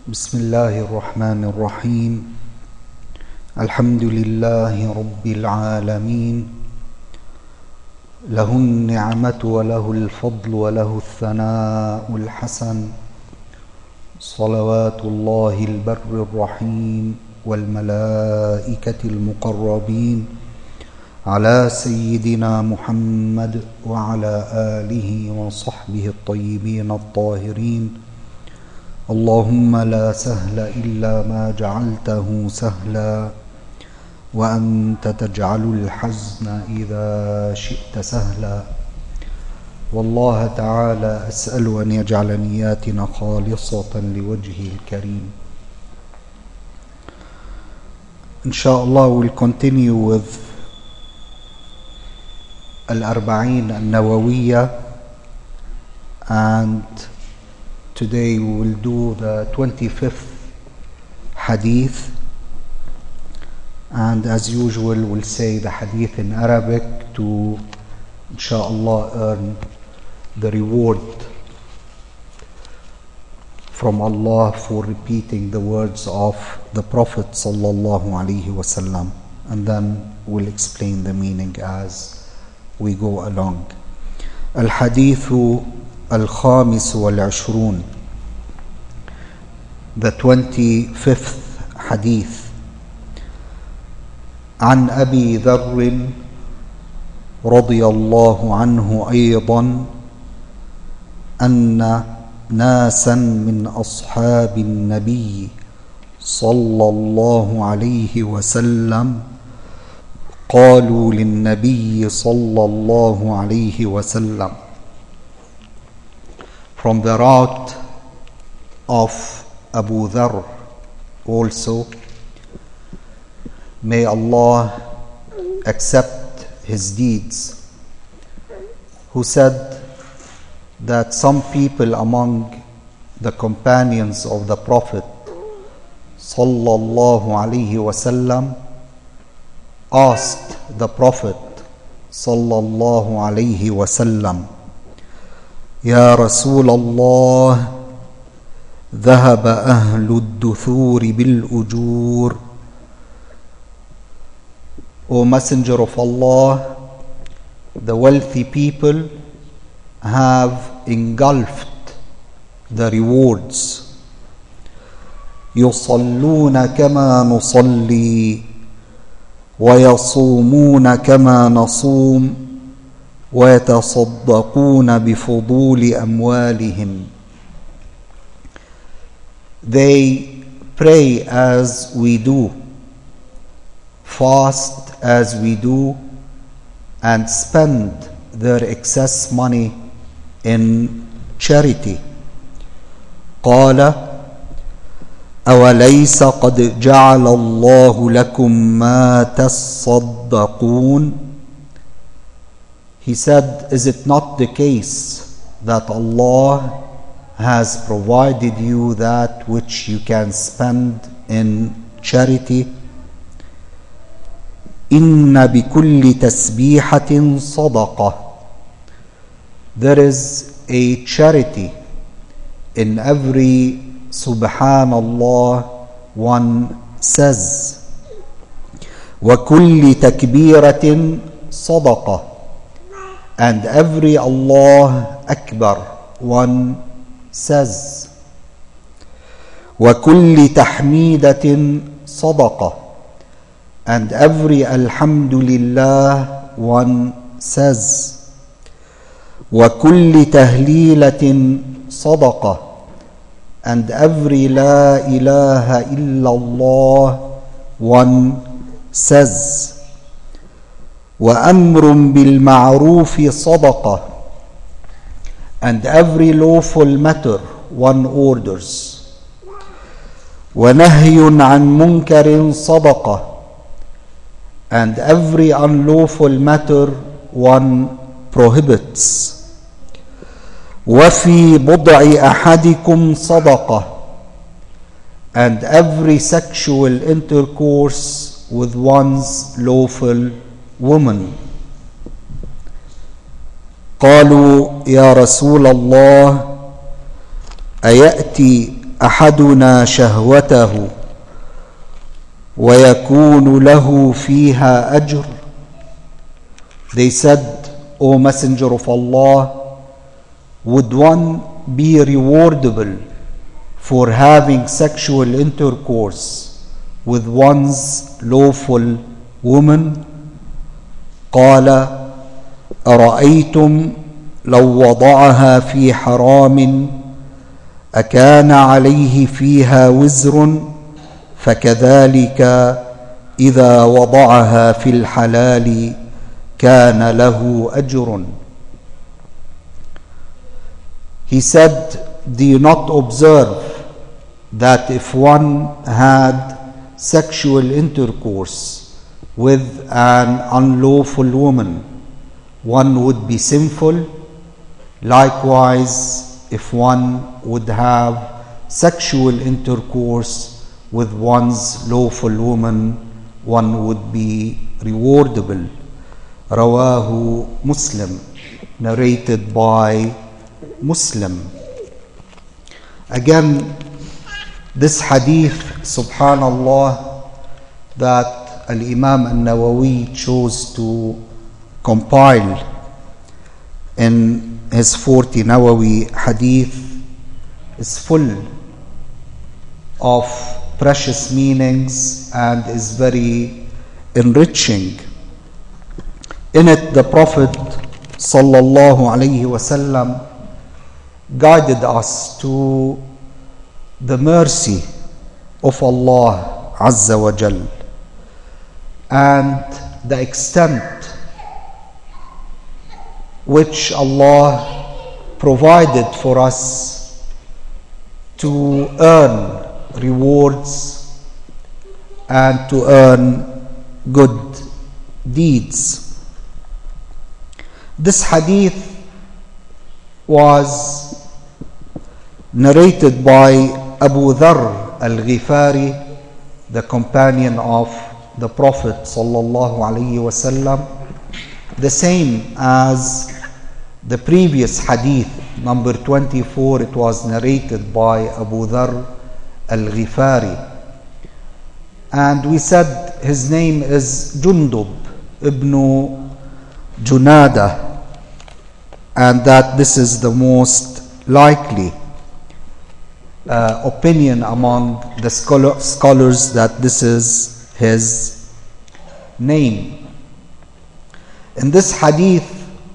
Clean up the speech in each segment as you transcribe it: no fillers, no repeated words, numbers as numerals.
بسم الله الرحمن الرحيم. الحمد لله رب العالمين، له النعمة وله الفضل وله الثناء الحسن، صلوات الله البر الرحيم والملائكة المقربين على سيدنا محمد وعلى آله وصحبه الطيبين الطاهرين. اللهم لا سهل إلا ما جعلته سهلا، وأنت تجعل الحزن إذا شئت سهلا. والله تعالى أسأل أن يجعل نياتنا خالصة لوجهه الكريم. Inshallah, we'll continue with Al-Arba'in Al-Nawawiyya, and today we will do the 25th hadith, and as usual we'll say the hadith in Arabic to inshallah earn the reward from Allah for repeating the words of the Prophet sallallahu alaihi wasallam, and then we'll explain the meaning as we go along. Al-Hadithu Al-Khamis wal-Ashrun, the 25th hadith. عن أبي ذر رضي الله عنه أيضا أن ناسا من أصحاب النبي صلى الله عليه وسلم قالوا للنبي صلى الله عليه وسلم. From the route of Abu Dharr also, may Allah accept his deeds, who said that some people among the companions of the Prophet sallallahu alaihi wasallam asked the Prophet sallallahu alaihi wasallam, يا رسول الله ذهب أهل الدثور بالأجور. O Messenger of Allah, the wealthy people have engulfed the rewards. يصلون كما نصلي ويصومون كما نصوم ويتصدقون بفضول أموالهم. They pray as we do, fast as we do, and spend their excess money in charity. قال أوليس قد جعل الله لكم ما تصدقون. He said, is it not the case that Allah has provided you that which you can spend in charity? إن بكل تسبيحة صدقة. There is a charity in every Subhanallah one says. وكل تكبيرة صدقة. And every Allah Akbar one says. وكل تحميدة صدقة. And every Alhamdulillah one says. وكل تهليلة صدقة. And every La ilaha illallah one says. وأمر بالمعروف صدقة. And every lawful matter one orders. ونهي عن منكر صدقة. And every unlawful matter one prohibits. وفي بضع أحدكم صدقة. And every sexual intercourse with one's lawful woman. قالوا يا رسول الله أيأتي أحدنا شهوته ويكون له فيها أجر. They said, O Messenger of Allah, would one be rewardable for having sexual intercourse with one's lawful woman? قال أرأيتم لو وضعها في حرام أكان عليه فيها وزر فكذلك إذا وضعها في الحلال كان له أجر. He said, do you not observe that if one had sexual intercourse with an unlawful woman, one would be sinful? Likewise, if one would have sexual intercourse with one's lawful woman, one would be rewardable. Rawahu Muslim, narrated by Muslim. Again, this hadith, subhanallah, that Al-Imam An-Nawawi chose to compile in his 40 Nawawi hadith is full of precious meanings and is very enriching. In it, the Prophet sallallahu alaihi wasallam guided us to the mercy of Allah Azza wa Jal and the extent which Allah provided for us to earn rewards and to earn good deeds. This hadith was narrated by Abu Dharr al-Ghifari, the companion of the Prophet sallallahu alaihi wasallam, the same as the previous hadith, number 24. It was narrated by Abu Dharr al-Ghifari, and we said his name is Jundub ibn Junada, and that this is the most likely opinion among the scholars, that this is his name. In this hadith,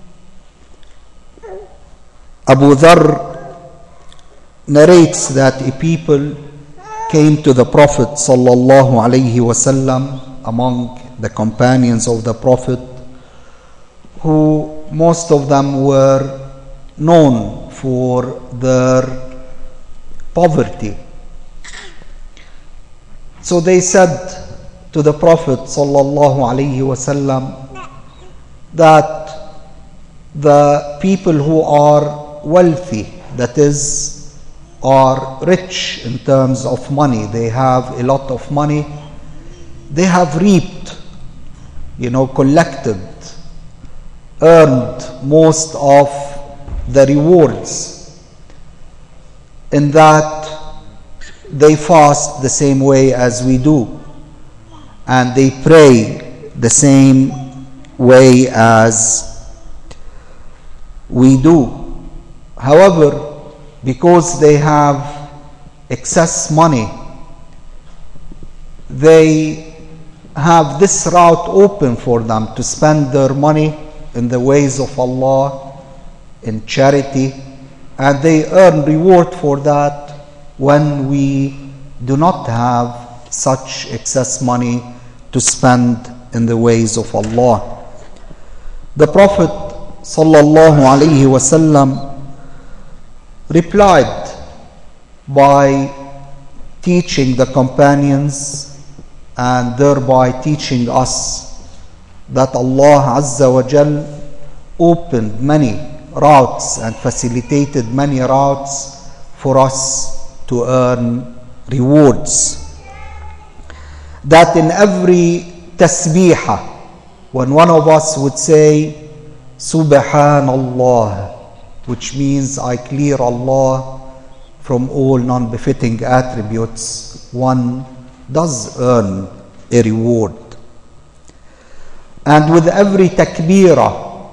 Abu Dharr narrates that a people came to the Prophet sallallahu alaihi wasallam among the companions of the Prophet, who most of them were known for their poverty. So they said to the Prophet sallallahu alaihi wasallam that the people who are wealthy, that is, are rich in terms of money, they have a lot of money, they have reaped, collected, earned most of the rewards, in that they fast the same way as we do, and they pray the same way as we do. However, because they have excess money, they have this route open for them to spend their money in the ways of Allah, in charity, and they earn reward for that when we do not have such excess money to spend in the ways of Allah. The Prophet sallallahu alaihi wasallam replied by teaching the companions and thereby teaching us that Allah Azza wa Jal opened many routes and facilitated many routes for us to earn rewards. That in every tasbihah, when one of us would say Subhanallah, which means I clear Allah from all non-befitting attributes, one does earn a reward. And with every takbirah,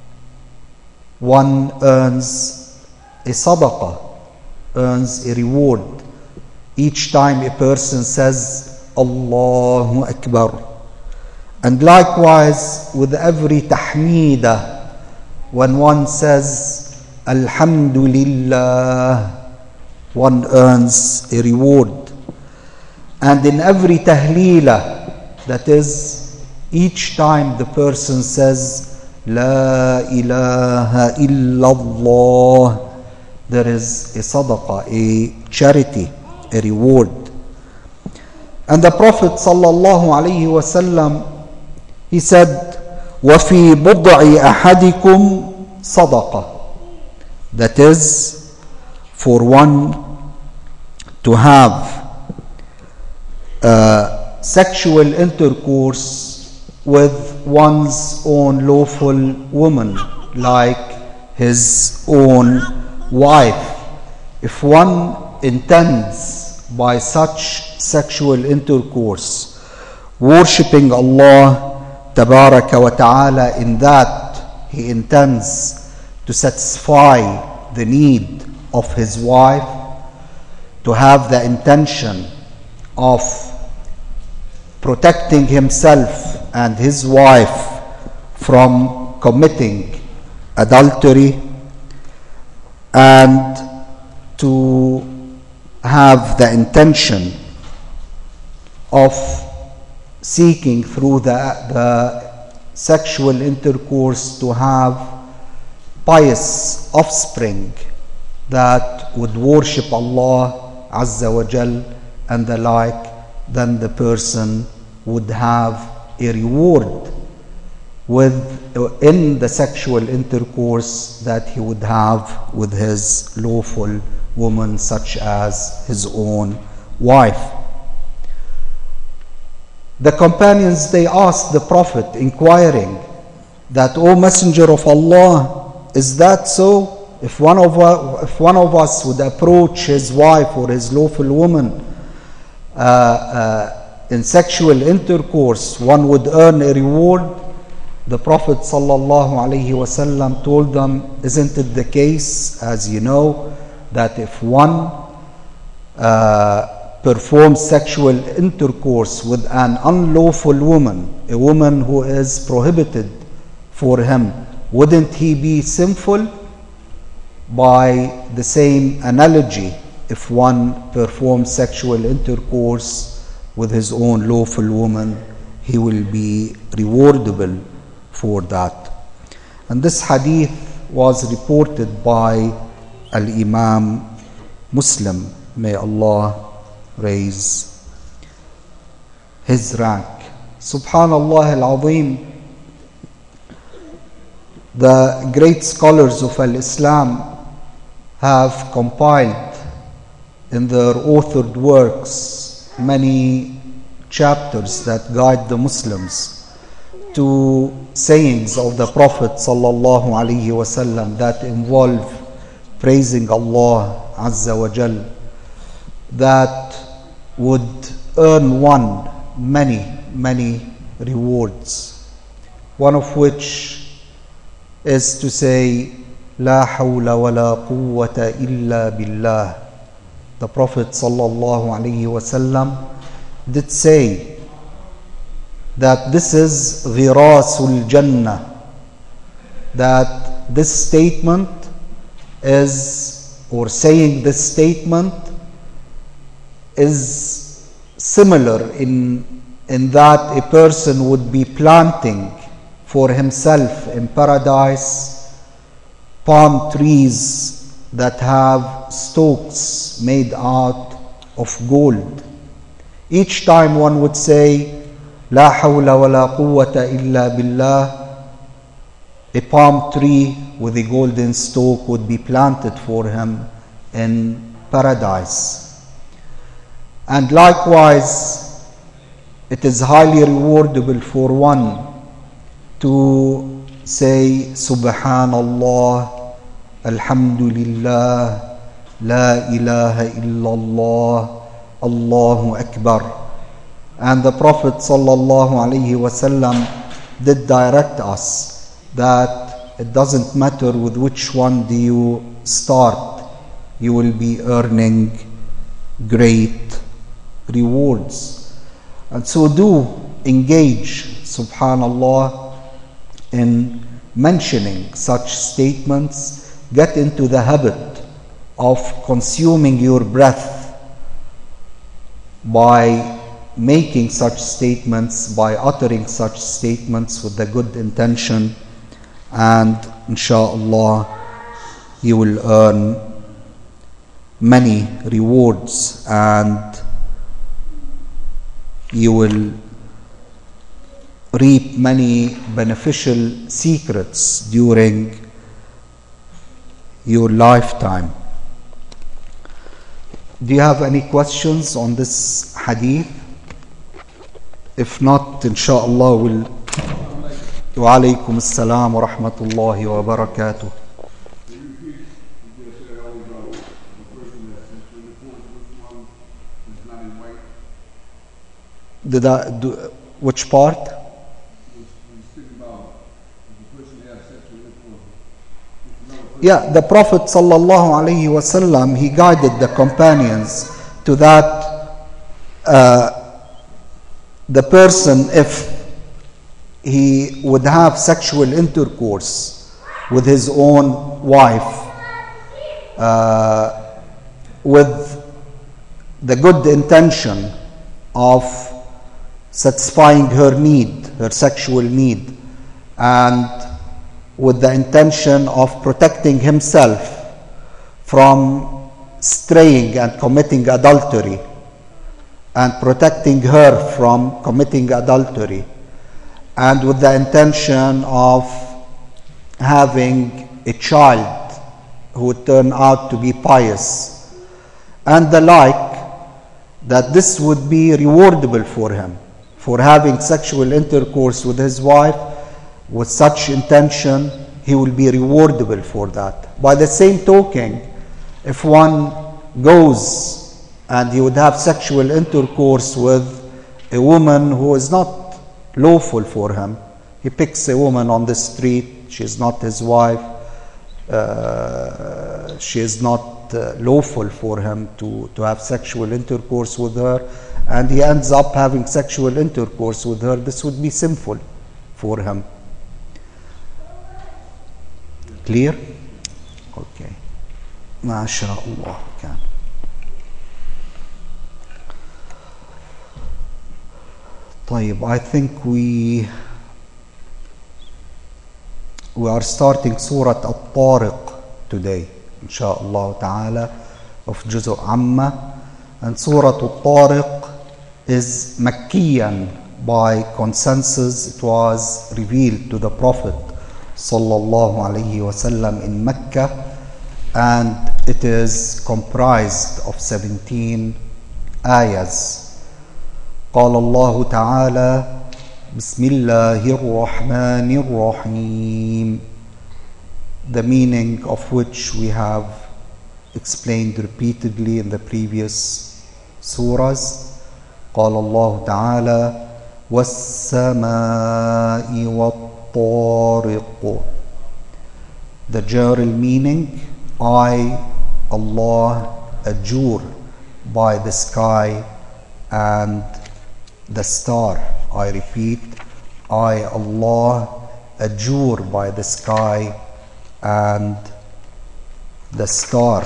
one earns a sadaqah, earns a reward. Each time a person says, Allahu Akbar. And likewise, with every tahmeedah, when one says, Alhamdulillah, one earns a reward. And in every tahleelah, that is, each time the person says, La ilaha illallah, there is a sadaqah, a charity, a reward. And the Prophet sallallahu alaihi wasallam, he said, وَفِي بُضْعِ أَحَدِكُمْ صَدَقَةٌ. That is, for one to have sexual intercourse with one's own lawful woman, like his own wife. If one intends by such sexual intercourse worshipping Allah Tabaraka wa Ta'ala, in that he intends to satisfy the need of his wife, to have the intention of protecting himself and his wife from committing adultery, and to have the intention of seeking through the sexual intercourse to have pious offspring that would worship Allah Azza wa Jal and the like, then the person would have a reward in the sexual intercourse that he would have with his lawful woman, such as his own wife. The companions, they asked the Prophet, inquiring that, O Messenger of Allah, is that so? If one of us would approach his wife or his lawful woman in sexual intercourse, one would earn a reward? The Prophet sallallahu alaihi wasallam told them, isn't it the case, as you know, that if one performs sexual intercourse with an unlawful woman, a woman who is prohibited for him, wouldn't he be sinful? By the same analogy, if one performs sexual intercourse with his own lawful woman, he will be rewardable for that. And this hadith was reported by Al-Imam Muslim. May Allah raise his rank. Subhanallah al-Azim. The great scholars of Al-Islam have compiled in their authored works many chapters that guide the Muslims to sayings of the Prophet sallallahu alaihi wasallam that involve praising Allah Azza wa Jal, that would earn one many rewards, one of which is to say, La hawla wa la quwwata illa billah. The Prophet sallallahu alaihi wasallam did say that this is ghirasul jannah, that this statement is, or saying this statement is similar in that a person would be planting for himself in paradise palm trees that have stalks made out of gold. Each time one would say, La hawla wa la quwwata illa billah, a palm tree with a golden stalk would be planted for him in paradise. And likewise, it is highly rewardable for one to say Subhanallah, Alhamdulillah, La ilaha illallah, Allahu Akbar. And the Prophet ﷺ did direct us that it doesn't matter with which one do you start, you will be earning great rewards. And so do engage, subhanallah, in mentioning such statements. Get into the habit of consuming your breath by making such statements, by uttering such statements with the good intention, and inshallah you will earn many rewards and you will reap many beneficial secrets during your lifetime. Do you have any questions on this hadith? If not, inshallah, we'll. Wa alaykum assalam wa rahmatullahi wa barakatuh. Did I do which part? Yeah, the Prophet sallallahu alaihi wasallam, he guided the companions to that. The person, if he would have sexual intercourse with his own wife, with the good intention of satisfying her need, her sexual need, and with the intention of protecting himself from straying and committing adultery, and protecting her from committing adultery, and with the intention of having a child who would turn out to be pious, and the like, that this would be rewardable for him, for having sexual intercourse with his wife with such intention. He will be rewardable for that. By the same token, if one goes and he would have sexual intercourse with a woman who is not lawful for him, he picks a woman on the street, she is not his wife, she is not lawful for him to have sexual intercourse with her, and he ends up having sexual intercourse with her, this would be sinful for him. Clear? Okay. MashaAllah. طيب, I think we are starting Surah At-Tariq today, inshaAllah ta'ala, of Juz' Amma. And Surah At-Tariq is Makkiyan. By consensus, it was revealed to the Prophet sallallahu alaihi wasallam in Mecca, and it is comprised of 17 ayahs. قال الله تعالى بسم الله الرحمن الرحيم, the meaning of which we have explained repeatedly in the previous surahs. قال الله تعالى والسماء والطارق. The general meaning, I, Allah, adjure by the sky and the star. I repeat, I, Allah, adjure by the sky and the star.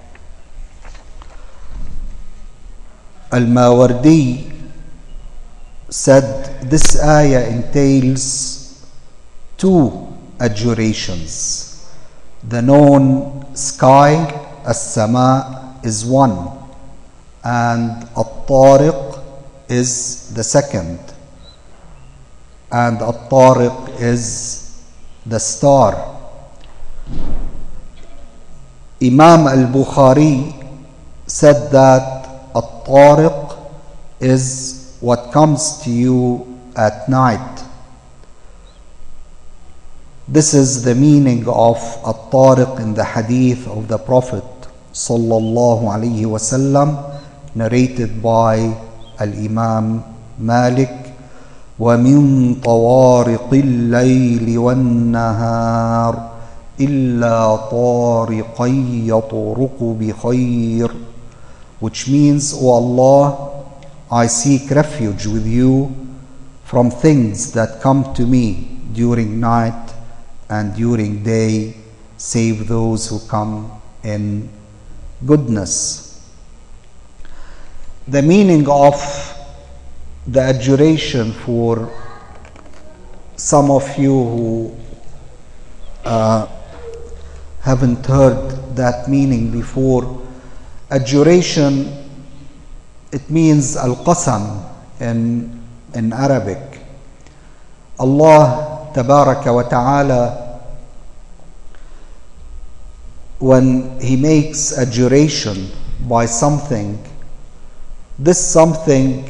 Al-Mawardi said this ayah entails two adjurations. The known sky, as-sama, is one, and At-Tariq is the second, and At-Tariq is the star. Imam al-Bukhari said that At-Tariq is what comes to you at night. This is the meaning of At-Tariq in the hadith of the Prophet sallallahu alayhi wasallam, narrated by Al-Imam Malik, وَمِن طَوَارِقِ اللَّيْلِ وَالنَّهَارِ إِلَّا طَارِقًا يَطْرُقُ بِخَيْرٍ, which means, O Allah, I seek refuge with you from things that come to me during night and during day, save those who come in goodness. The meaning of the adjuration, for some of you who haven't heard that meaning before, adjuration, it means al-qasam in Arabic. Allah tabaraka wa ta'ala, when He makes adjuration by something, this something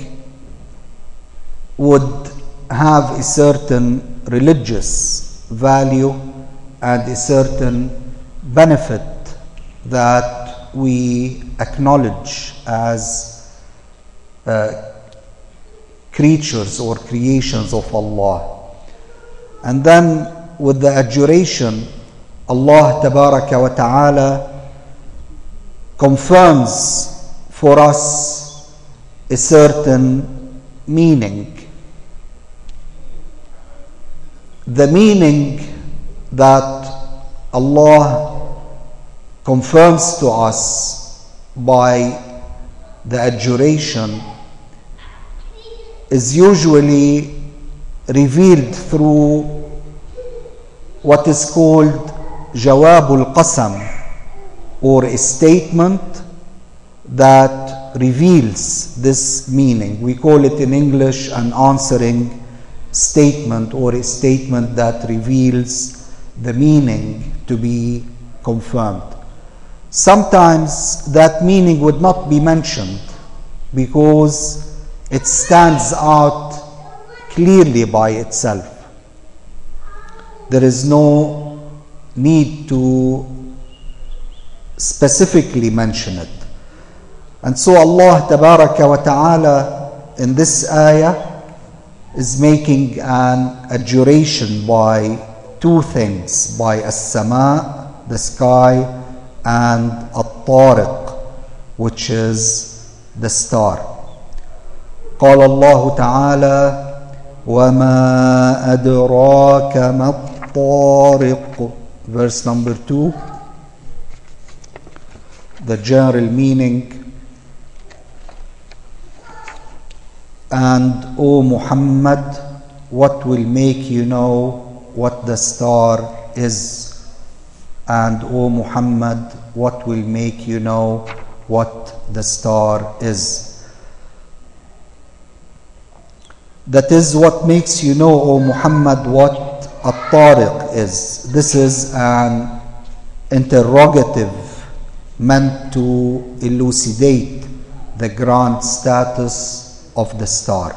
would have a certain religious value and a certain benefit that we acknowledge as creatures or creations of Allah. And then with the adjuration, Allah tabaraka wa ta'ala confirms for us a certain meaning. The meaning that Allah confirms to us by the adjuration is usually revealed through what is called Jawabul Qasam, or a statement that reveals this meaning. We call it in English an answering statement, or a statement that reveals the meaning to be confirmed. Sometimes that meaning would not be mentioned because it stands out clearly by itself. There is no need to specifically mention it. And so Allah tabaraka wa ta'ala in this ayah is making an adjuration by two things, by as-sama, the sky, and at-tariq, which is the star. قال الله تعالى وما أدراك ما الطارق, verse number 2. The general meaning. And O Muhammad, what will make you know what the star is? And O Muhammad, what will make you know what the star is? That is, what makes you know, O Muhammad, what at-tariq is. This is an interrogative meant to elucidate the grand status of the star.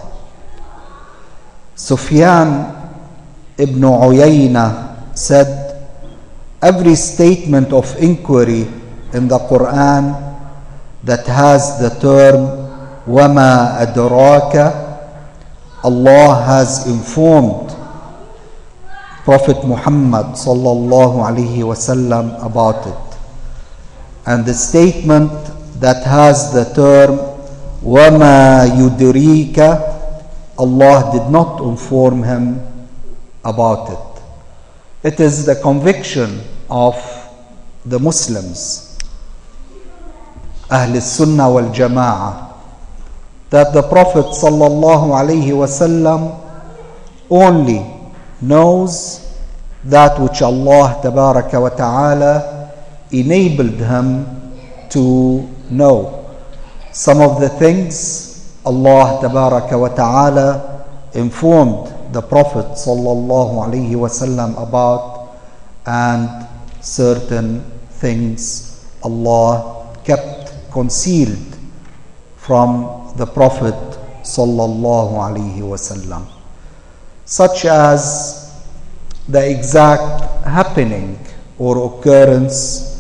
Sufyan ibn Uyayna said, every statement of inquiry in the Quran that has the term وَمَا أَدْرَاكَ, Allah has informed Prophet Muhammad sallallahu alaihi wasallam about it. And the statement that has the term وَمَا يُدْرِيكَ, Allah did not inform him about it. It is the conviction of the Muslims, Ahl Sunnah wal Jama'ah, that the Prophet sallallahu alaihi wasallam only knows that which Allah tabaraka wa ta'ala enabled him to know. Some of the things Allah tabaraka wa ta'ala informed the Prophet sallallahu alaihi wasallam about, and certain things Allah kept concealed from the Prophet sallallahu alaihi wasallam, such as the exact happening or occurrence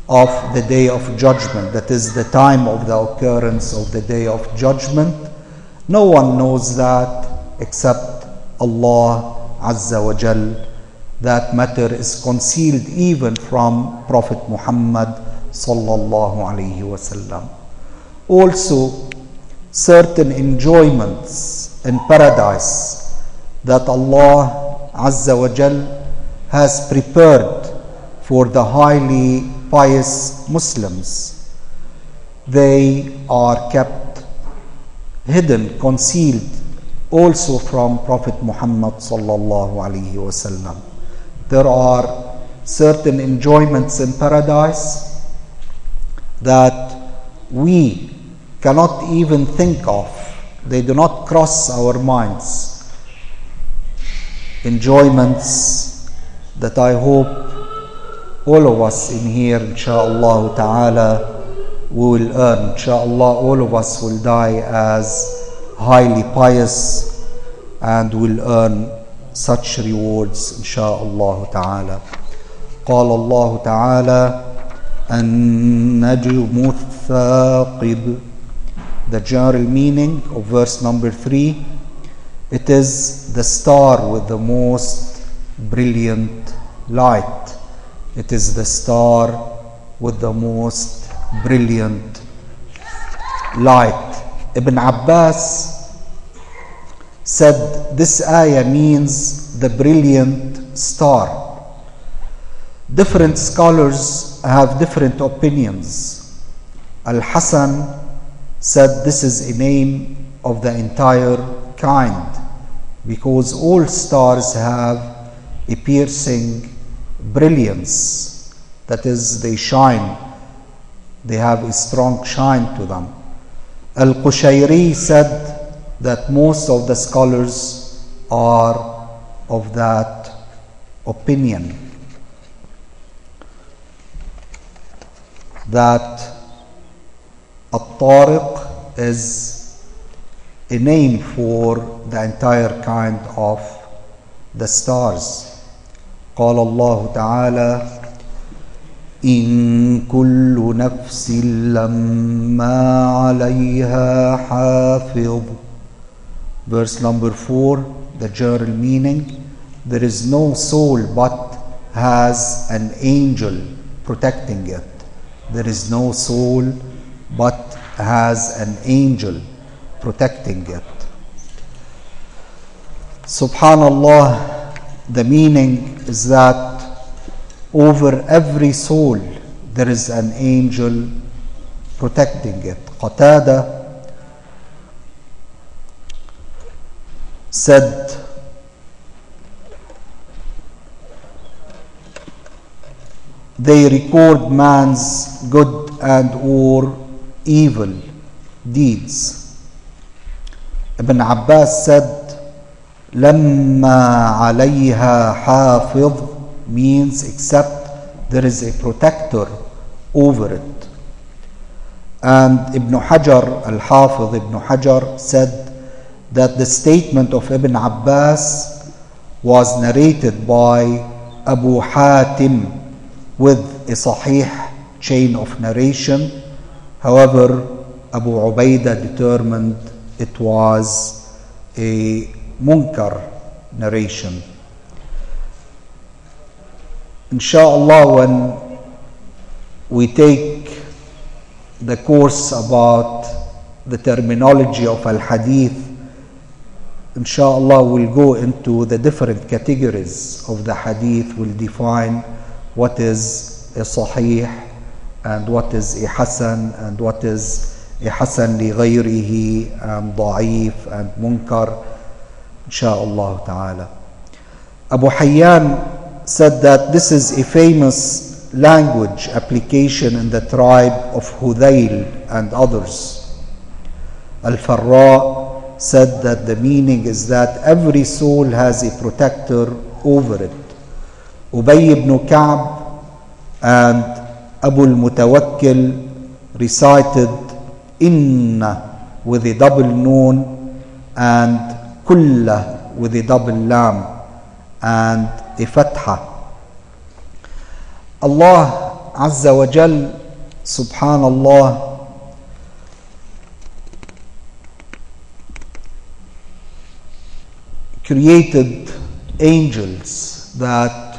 of the Day of Judgment, that is the time of the occurrence of the Day of Judgment. No one knows that except Allah Azza wa Jal. That matter is concealed even from Prophet Muhammad sallallahu alayhi wasallam. Also, certain enjoyments in paradise that Allah Azza wa Jal has prepared for the highly pious Muslims, they are kept hidden, concealed also from Prophet Muhammad sallallahu alayhi wasallam. There are certain enjoyments in paradise that we cannot even think of. They do not cross our minds. Enjoyments that I hope all of us in here, insha'Allah ta'ala, we will earn. Insha'Allah, all of us will die as highly pious and will earn such rewards, insha'Allah ta'ala. قال الله تعالى النجم الثاقب. The general meaning of verse number 3, it is the star with the most brilliant light. It is the star with the most brilliant light. Ibn Abbas said this ayah means the brilliant star. Different scholars have different opinions. Al-Hasan said this is a name of the entire kind because all stars have a piercing brilliance. That is, they shine. They have a strong shine to them. Al-Qushayri said that most of the scholars are of that opinion, that At-Tariq is a name for the entire kind of the stars. قال الله تعالى إن كل نفس لما عليها حافظ. Verse number 4, the general meaning, there is no soul but has an angel protecting it. There is no soul but has an angel protecting it. Subhanallah, the meaning is that over every soul there is an angel protecting it. Qatada said they record man's good and or evil deeds. Ibn Abbas said لما عليها حافظ means except there is a protector over it. And Ibn Hajar, Al-Hafiz Ibn Hajar, said that the statement of Ibn Abbas was narrated by Abu Hatim with a sahih chain of narration. However, Abu Ubaidah determined it was a munkar narration. Inshallah, when we take the course about the terminology of al-hadith, inshallah we'll go into the different categories of the hadith. We'll define what is a sahih and what is a hasan and what is a hasan li ghayrihi and da'if and munkar, inshallah ta'ala. Abu Hayyan said that this is a famous language application in the tribe of Hudayl and others. Al-Farra said that the meaning is that every soul has a protector over it. Ubay ibn Ka'b and Abu al-Mutawakkil recited inna with a double noon and kulla with a double lam and a fatha. Allah Azza wa Jal, subhanallah, created angels that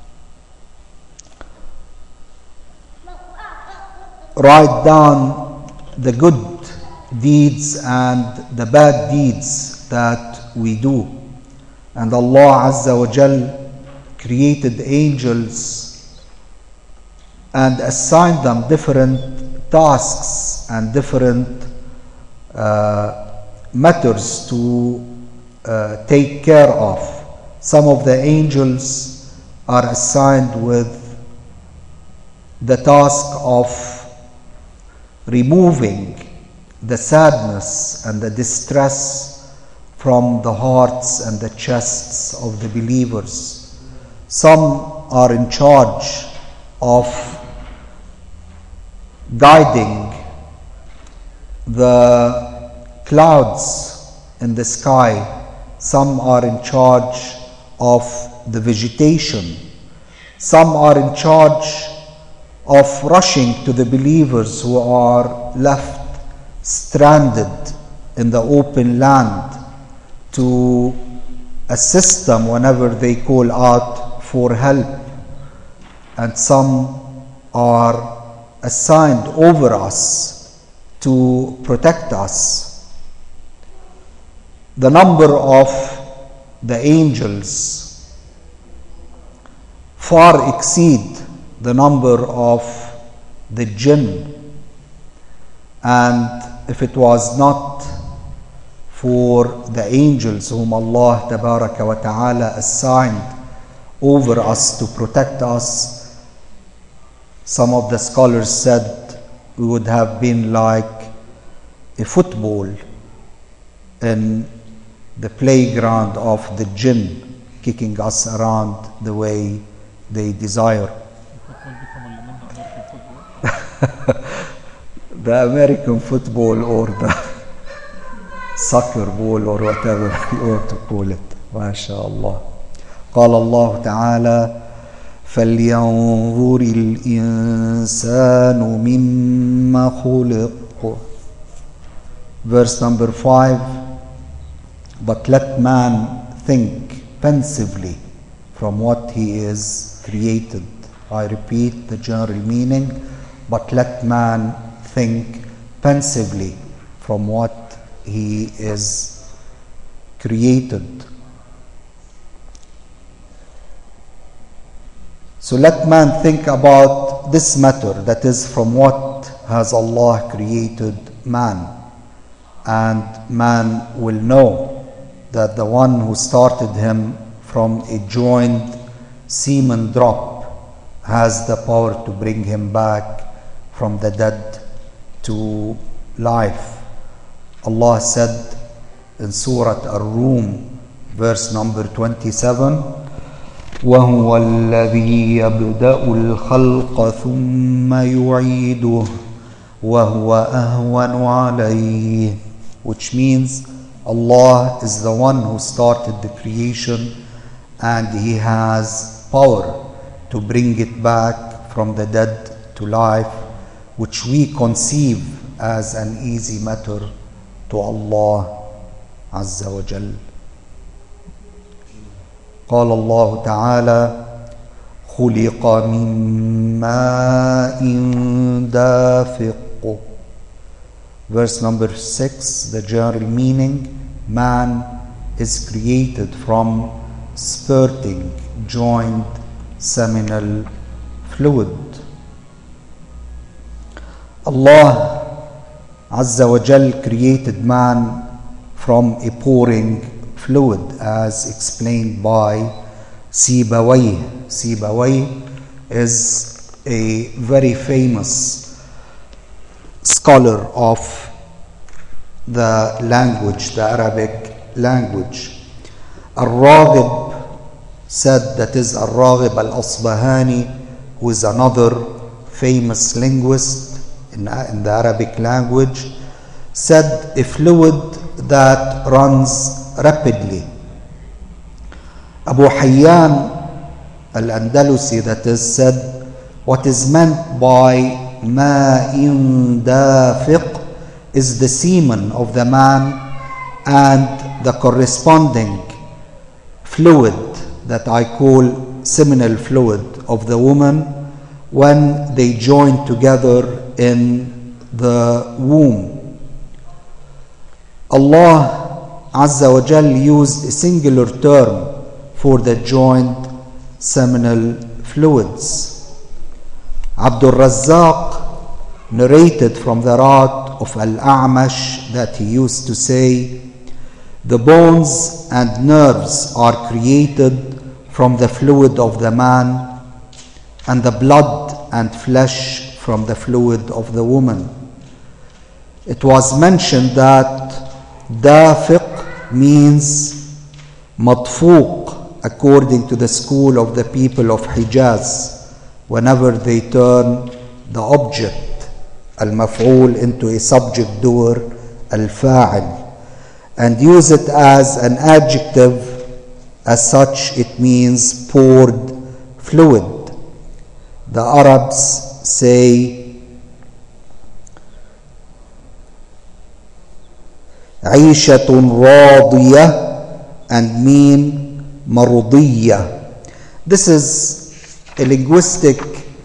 write down the good deeds and the bad deeds that we do. And Allah Azza wa Jal created angels and assigned them different tasks and different matters to take care of. Some of the angels are assigned with the task of removing the sadness and the distress from the hearts and the chests of the believers. Some are in charge of guiding the clouds in the sky. Some are in charge of the vegetation. Some are in charge of rushing to the believers who are left stranded in the open land to assist them whenever they call out for help. And some are assigned over us to protect us. The number of the angels far exceed the number of the jinn, and if it was not for the angels whom Allah Tabaraka wa Ta'ala assigned over us to protect us, some of the scholars said we would have been like a football in the playground of the jinn, kicking us around the way they desire. The American football or the soccer ball or whatever you want to call it. ما شاء الله. قال الله تعالى فلينظر الإنسان مما خلق. Verse number 5. But let man think pensively from what he is created. I repeat the general meaning. But let man think pensively from what he is created. So let man think about this matter, that is, from what has Allah created man. And man will know that the one who started him from a joined semen drop has the power to bring him back from the dead to life. Allah said in Surah Ar-Rum, verse number 27, وَهُوَ الَّذِي يَبْدَأُ الْخَلْقَ ثُمَّ يُعِيدُهُ وَهُوَ أَهْوَنُ عَلَيْهِ, which means Allah is the one who started the creation and He has power to bring it back from the dead to life, which we conceive as an easy matter to Allah Azza wa Jal. قال الله تعالى خلق من ماء دافق. Verse number 6, the general meaning, man is created from spurting, joined seminal fluid. Allah Azza wa Jal created man from a pouring fluid, as explained by Sibawayh. Sibawayh is a very famous scholar of the language, the Arabic language. Al-Raghib said, that is Al-Raghib Al-Asbahani, who is another famous linguist in the Arabic language, said a fluid that runs rapidly. Abu Hayyan Al-Andalusi, that is, said What is meant by ma'in dafiq is the semen of the man and the corresponding fluid that I call seminal fluid of the woman when they join together in the womb. Allah Azza wa Jal used a singular term for the joint seminal fluids. Abdul Razzaq narrated from the Rad of Al-A'mash that he used to say, the bones and nerves are created from the fluid of the man, and the blood and flesh from the fluid of the woman. It was mentioned that dafiq means madfuq according to the school of the people of Hijaz, whenever they turn the object al-maf'ul into a subject doer al-fa'il and use it as an adjective. As such, it means poured fluid. The Arabs say عيشة راضية and mean مرضية. This is a linguistic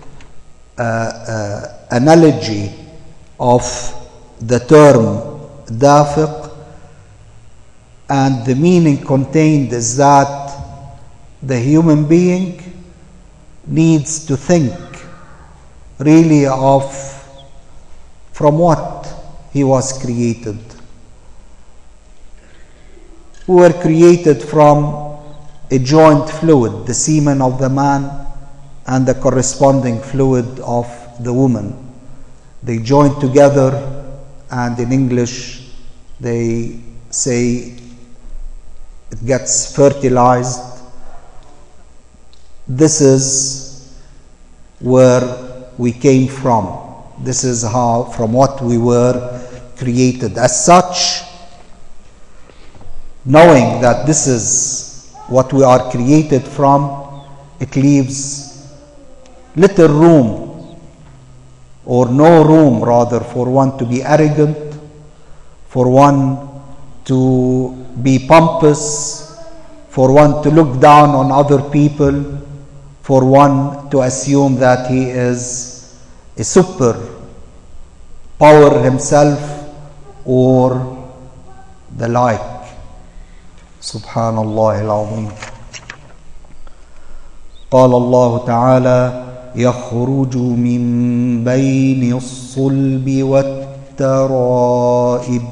analogy of the term dafiq, and the meaning contained is that the human being needs to think really of from what he was created. We were created from a joint fluid, the semen of the man and the corresponding fluid of the woman. They join together, and in English they say it gets fertilized. This is where we came from. This is how, from what we were created. As such, knowing that this is what we are created from, it leaves little room, or no room rather, for one to be arrogant, for one to be pompous, for one to look down on other people, for one to assume that he is a super power himself or the like. Subhanallah al-Azim. قال الله تعالى يخرج من بين الصلب والترائب.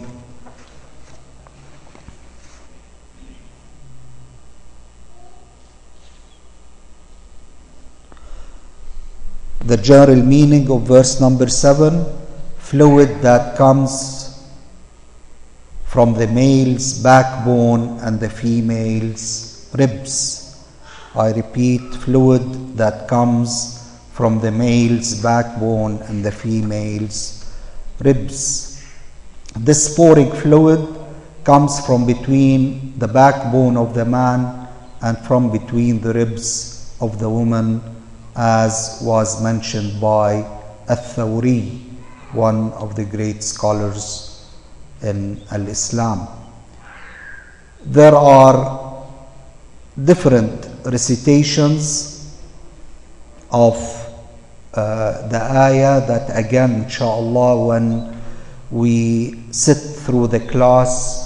The general meaning of verse number 7, fluid that comes from the male's backbone and the female's ribs. I repeat, fluid that comes from the male's backbone and the female's ribs. This sporic fluid comes from between the backbone of the man and from between the ribs of the woman, as was mentioned by Al-Thawri, one of the great scholars in Al-Islam. There are different recitations of the ayah that, again, inshallah, when we sit through the class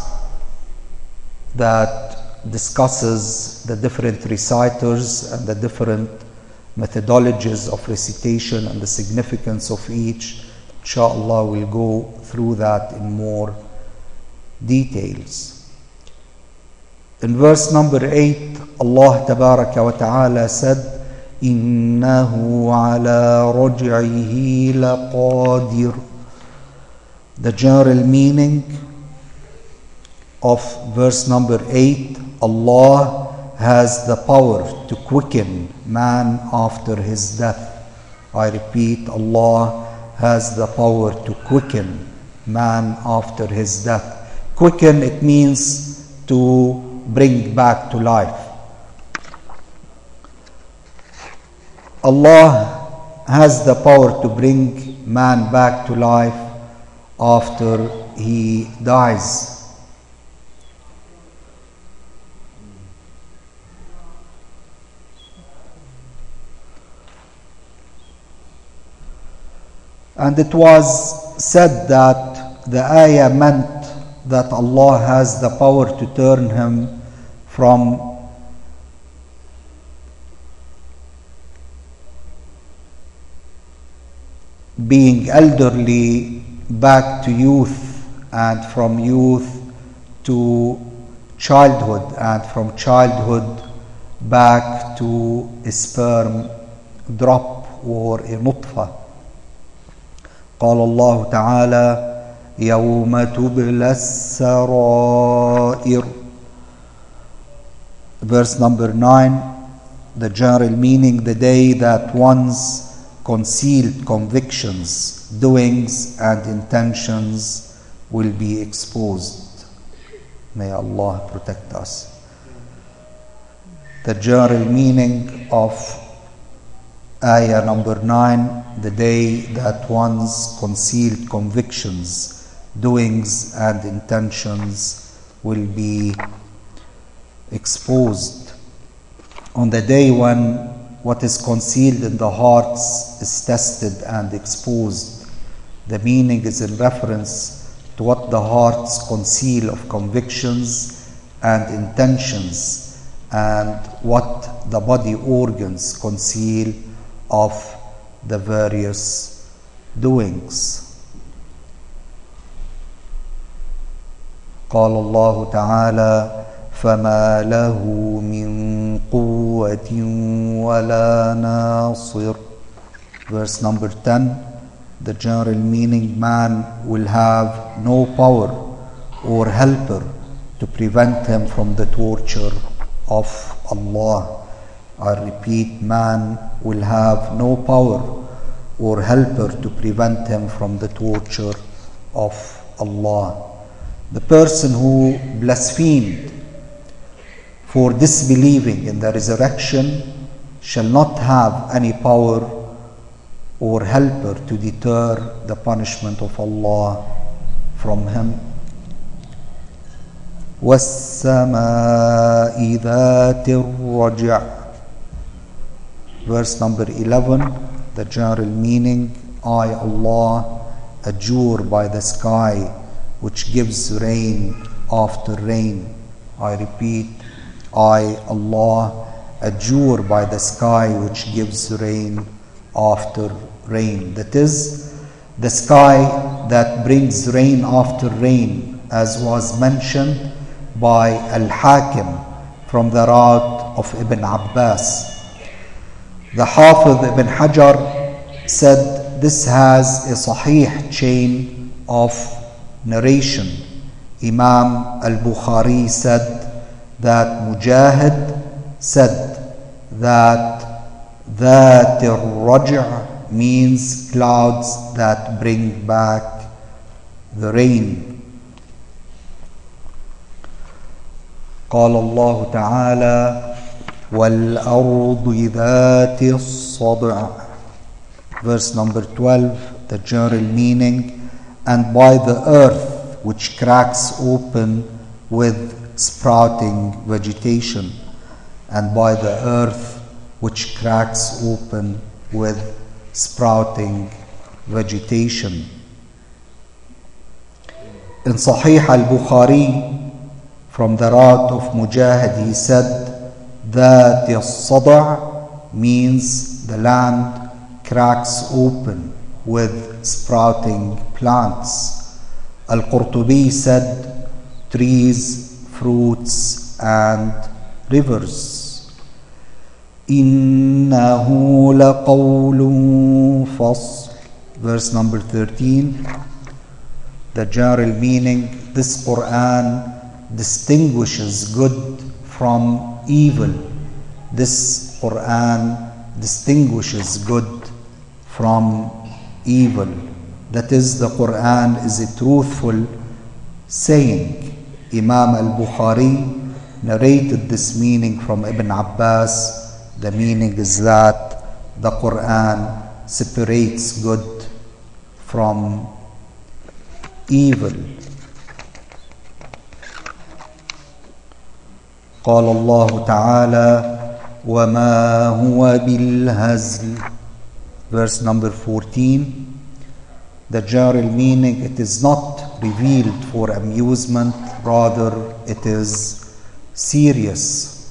that discusses the different reciters and the different methodologies of recitation and the significance of each, inshallah, we'll go through that in more details. In verse number 8, Allah Tabaraka wa Ta'ala said, إِنَّهُ عَلَى رَجْعِهِ لَقَادِرٌ. The general meaning of verse number 8, Allah has the power to quicken man after his death. I repeat, Allah has the power to quicken man after his death. Quicken, it means to bring back to life. Allah has the power to bring man back to life after he dies. And it was said that the ayah meant that Allah has the power to turn him from being elderly back to youth, and from youth to childhood, and from childhood back to a sperm drop or a nutfah. قال الله تعالى يوم تبلى السرائر. Verse number 9, the general meaning: the day that one's concealed convictions, doings and intentions will be exposed. May Allah protect us. The general meaning of ayah number 9, the day that one's concealed convictions, doings and intentions will be exposed. On the day when what is concealed in the hearts is tested and exposed, the meaning is in reference to what the hearts conceal of convictions and intentions, and what the body organs conceal of the various doings. قال الله تعالى فما له من قوة ولا ناصر. Verse number 10, the general meaning: man will have no power or helper to prevent him from the torture of Allah. I repeat, man will have no power or helper to prevent him from the torture of Allah. The person who blasphemed for disbelieving in the resurrection shall not have any power or helper to deter the punishment of Allah from him. وَالسَّمَاءِ ذَاتِ الرَّجْعِ. Verse number 11, the general meaning: I, Allah, adjure by the sky which gives rain after rain. I repeat, I, Allah, adjure by the sky which gives rain after rain. That is, the sky that brings rain after rain, as was mentioned by Al-Hakim from the route of Ibn Abbas. The Hafiz Ibn Hajar said this has a sahih chain of narration. Imam al-Bukhari said that Mujahid said that Dhat al-Raj' means clouds that bring back the rain. قال الله تعالى وَالْأَرْضِ ذَاتِ الصَّدْعِ. Verse number 12, the general meaning: and by the earth which cracks open with sprouting vegetation, and by the earth which cracks open with sprouting vegetation. In Sahih al-Bukhari, from the route of Mujahid, he said that the Sada' means the land cracks open with sprouting plants. Al-Qurtubi said trees, fruits and rivers. إِنَّهُ لَقَوْلٌ فَصْلٌ. Verse number 13, the general meaning: this Quran distinguishes good from evil. This Quran distinguishes good from evil. That is, the Quran is a truthful saying. Imam al-Bukhari narrated this meaning from Ibn Abbas. The meaning is that the Quran separates good from evil. قال الله تعالى وما هو بالهزل. Verse number 14. The general meaning, it is not revealed for amusement, rather it is serious.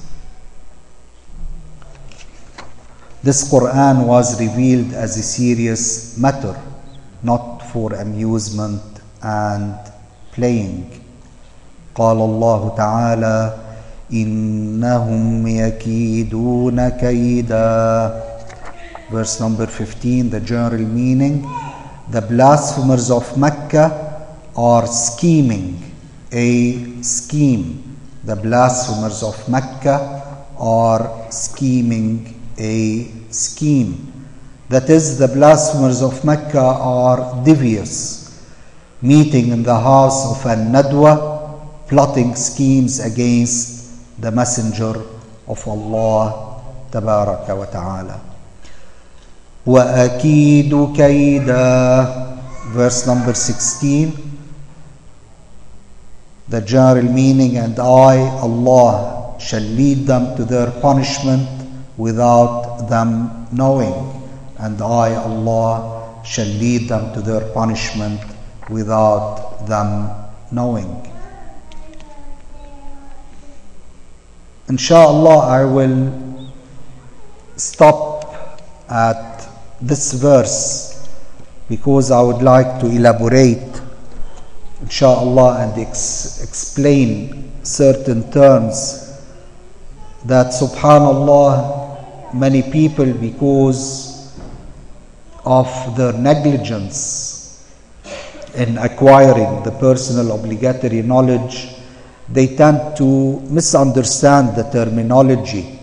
This Quran was revealed as a serious matter, not for amusement and playing. قال الله تعالى إنهم يكيدون كيدا. Verse number 15, the general meaning, the blasphemers of Mecca are scheming a scheme. The blasphemers of Mecca are scheming a scheme. That is, the blasphemers of Mecca are devious, meeting in the house of An-Nadwa, plotting schemes against the messenger of Allah Tabaraka wa Ta'ala. وَأَكِيدُ كَيْدًا. Verse number 16. The general meaning, and I, Allah, shall lead them to their punishment without them knowing. And I, Allah, shall lead them to their punishment without them knowing. Inshallah, I will stop at this verse because I would like to elaborate, inshallah, and explain certain terms that, subhanallah, many people, because of their negligence in acquiring the personal obligatory knowledge, they tend to misunderstand the terminology.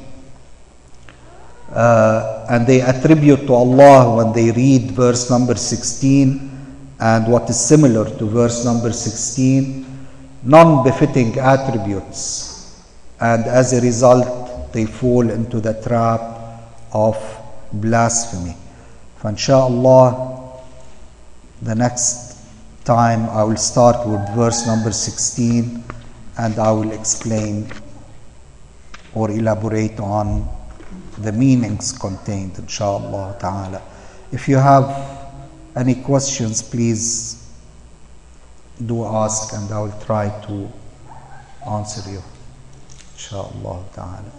And they attribute to Allah, when they read verse number 16 and what is similar to verse number 16, non-befitting attributes. And as a result, they fall into the trap of blasphemy. Inshallah, the next time I will start with verse number 16 and I will explain or elaborate on the meanings contained, inshallah ta'ala. If you have any questions, please do ask and I will try to answer you, inshallah ta'ala.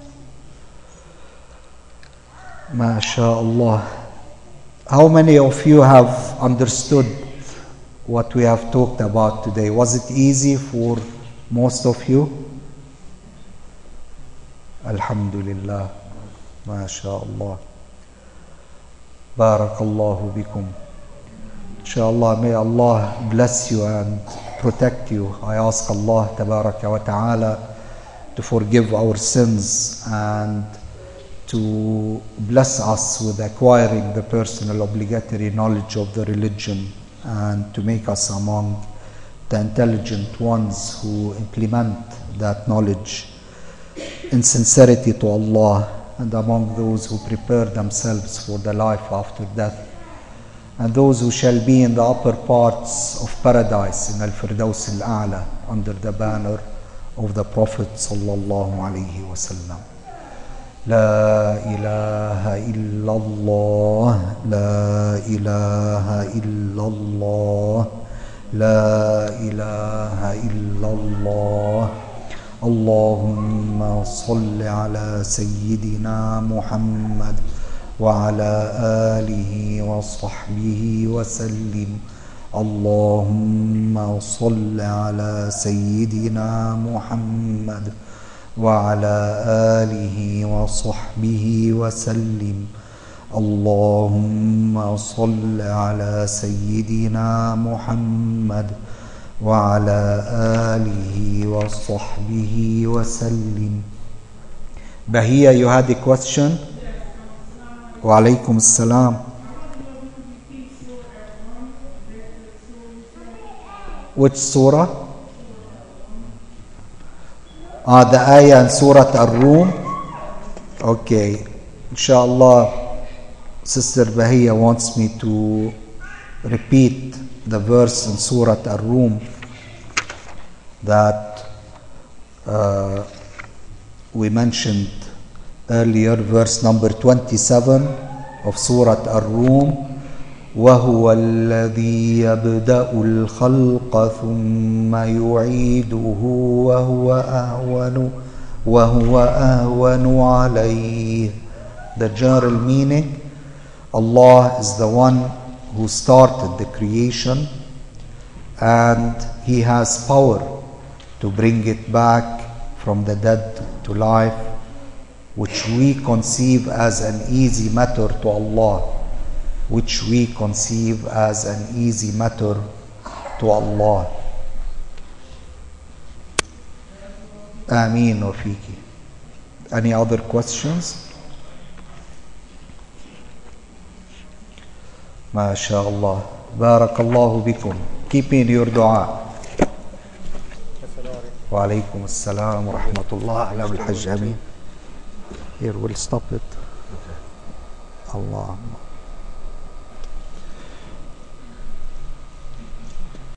MashaAllah. How many of you have understood what we have talked about today? Was it easy for most of you? Alhamdulillah. MashaAllah. Barakallahu bikum. Inshallah, may Allah bless you and protect you. I ask Allah Tabaraka wa Ta'ala to forgive our sins and to bless us with acquiring the personal obligatory knowledge of the religion, and to make us among the intelligent ones who implement that knowledge in sincerity to Allah, and among those who prepare themselves for the life after death, and those who shall be in the upper parts of paradise in Al-Firdaus Al-A'la under the banner of the Prophet sallallahu alaihi wasallam. La ilaha illallah, la ilaha illallah, la ilaha illallah. Allahumma salli ala Sayyidina Muhammad wa ala alihi wa sahbihi wa sallim. Allahumma salli ala Sayyidina Muhammad wa ala alihi wa sahbihi wa sallim. Allahumma salli ala Sayyidina Muhammad wa ala alihi wa sahbihi wa sallim. Bahia, you had a question? Wa alaykum as-salam. Which surah? The ayah in Surah Ar-Rum. Okay. Inshallah, Sister Bahia wants me to repeat the verse in Surah Ar-Rum that we mentioned earlier, verse number 27 of Surah Ar-Rum. وَهُوَ الَّذِي يَبْدَأُ الْخَلْقَ ثُمَّ يُعِيدُهُ وَهُوَ أَهْوَنُ عَلَيْهِ. The general meaning: Allah is the one who started the creation, and He has power to bring it back from the dead to life, which we conceive as an easy matter to Allah. Which we conceive as an easy matter to Allah. Ameen wa fiki. Any other questions? MashaAllah. Barakallahu bikum. Keep me in your dua. Wa alaykum assalam wa rahmatullah. Ala al-Hajj. Ameen. Here, we'll stop it. Allah.